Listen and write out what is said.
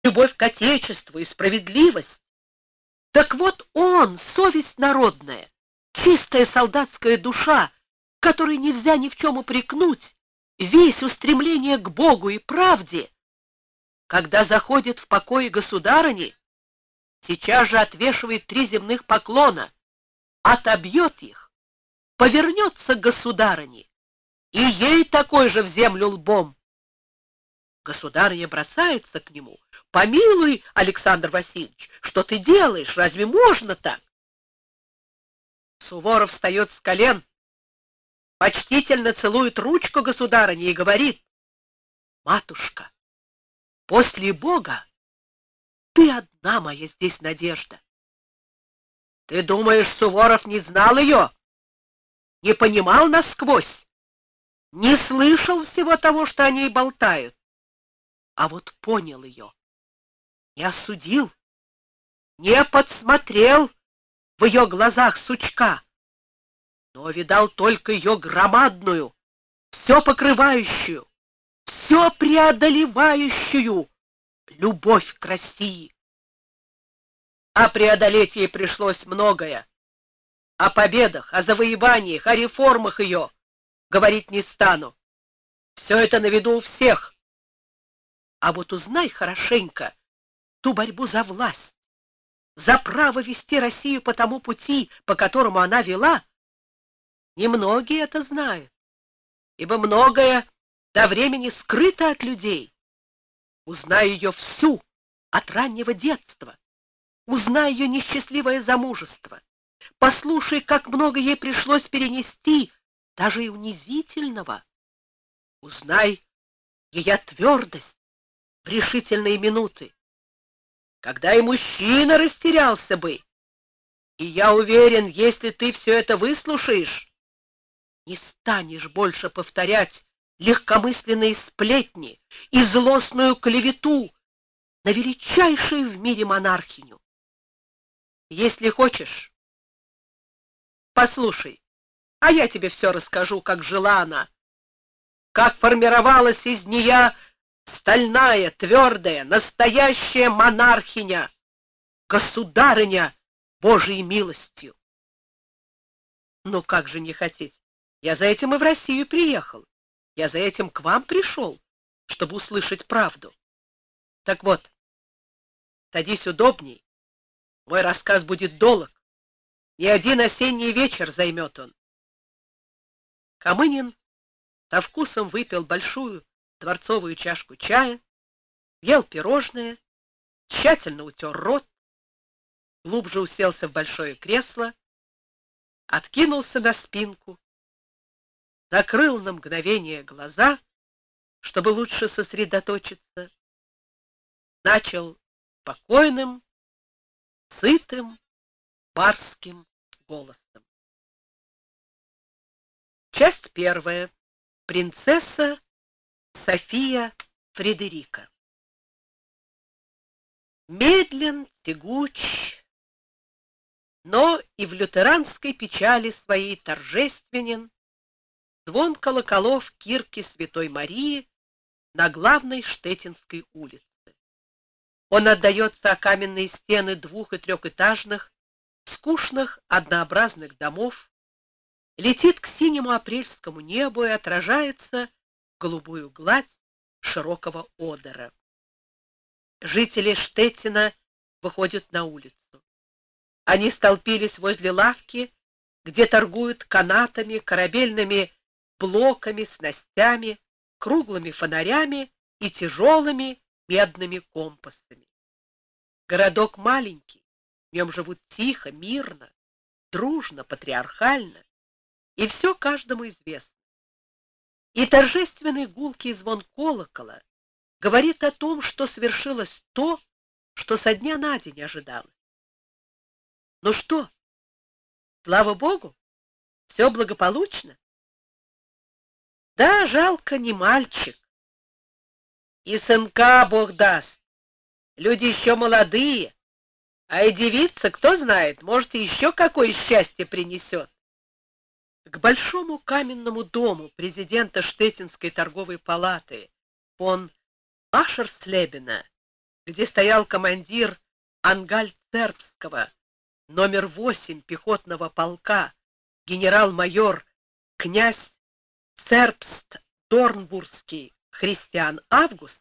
любовь к Отечеству и справедливость. Так вот он, совесть народная, чистая солдатская душа, которой нельзя ни в чем упрекнуть, весь устремление к Богу и правде, когда заходит в покои государыни, сейчас же отвешивает 3 земных поклона, отобьет их, повернется к государыне, и ей такой же в землю лбом. Государыня бросается к нему. «Помилуй, Александр Васильевич, что ты делаешь? Разве можно так?» Суворов встает с колен, почтительно целует ручку государыни и говорит: «Матушка, после Бога ты одна моя здесь надежда». Ты думаешь, Суворов не знал ее, не понимал насквозь, не слышал всего того, что о ней болтают? А вот понял ее, не осудил, не подсмотрел в ее глазах сучка, но видал только ее громадную, все покрывающую, все преодолевающую любовь к России. А преодолеть ей пришлось многое. О победах, о завоеваниях, о реформах ее говорить не стану. Все это на виду у всех. А вот узнай хорошенько ту борьбу за власть, за право вести Россию по тому пути, по которому она вела. Немногие это знают, ибо многое до времени скрыто от людей. Узнай ее всю, от раннего детства. Узнай ее несчастливое замужество. Послушай, как много ей пришлось перенести, даже и унизительного. Узнай ее твердость в решительные минуты, когда и мужчина растерялся бы. И я уверен, если ты все это выслушаешь, не станешь больше повторять легкомысленные сплетни и злостную клевету на величайшую в мире монархиню. Если хочешь, послушай, а я тебе все расскажу, как жила она, как формировалась из нее стальная, твердая, настоящая монархиня, государыня Божией милостью. Ну как же не хотеть? Я за этим и в Россию приехал. Я за этим к вам пришел, чтобы услышать правду. Так вот, садись удобней. Мой рассказ будет долг. Не один осенний вечер займет он. Камынин со вкусом выпил большую дворцовую чашку чая, ел пирожное, тщательно утер рот, глубже уселся в большое кресло, откинулся на спинку, закрыл на мгновение глаза, чтобы лучше сосредоточиться, начал спокойным, сытым, барским голосом. Часть первая. Принцесса София Фредерика. Медлен, тягуч, но и в лютеранской печали своей торжественен звон колоколов кирки Святой Марии на главной Штеттинской улице. Он отдается о каменные стены 2- и 3-этажных, скучных, однообразных домов, летит к синему апрельскому небу и отражается в голубую гладь широкого Одера. Жители Штеттина выходят на улицу. Они столпились возле лавки, где торгуют канатами, корабельными блоками, снастями, круглыми фонарями и тяжелыми медными компасами. Городок маленький, в нем живут тихо, мирно, дружно, патриархально, и все каждому известно. И торжественный гулкий звон колокола говорит о том, что свершилось то, что со дня на день ожидалось. Ну что, слава Богу, все благополучно? Да, жалко, не мальчик. И сынка Бог даст. Люди еще молодые, а и девица, кто знает, может, и еще какое счастье принесет. К большому каменному дому президента Штеттинской торговой палаты фон Ашерслебена где стоял командир Ангальцербского, номер 8 пехотного полка, генерал-майор князь Цербст-Дорнбургский Христиан Август,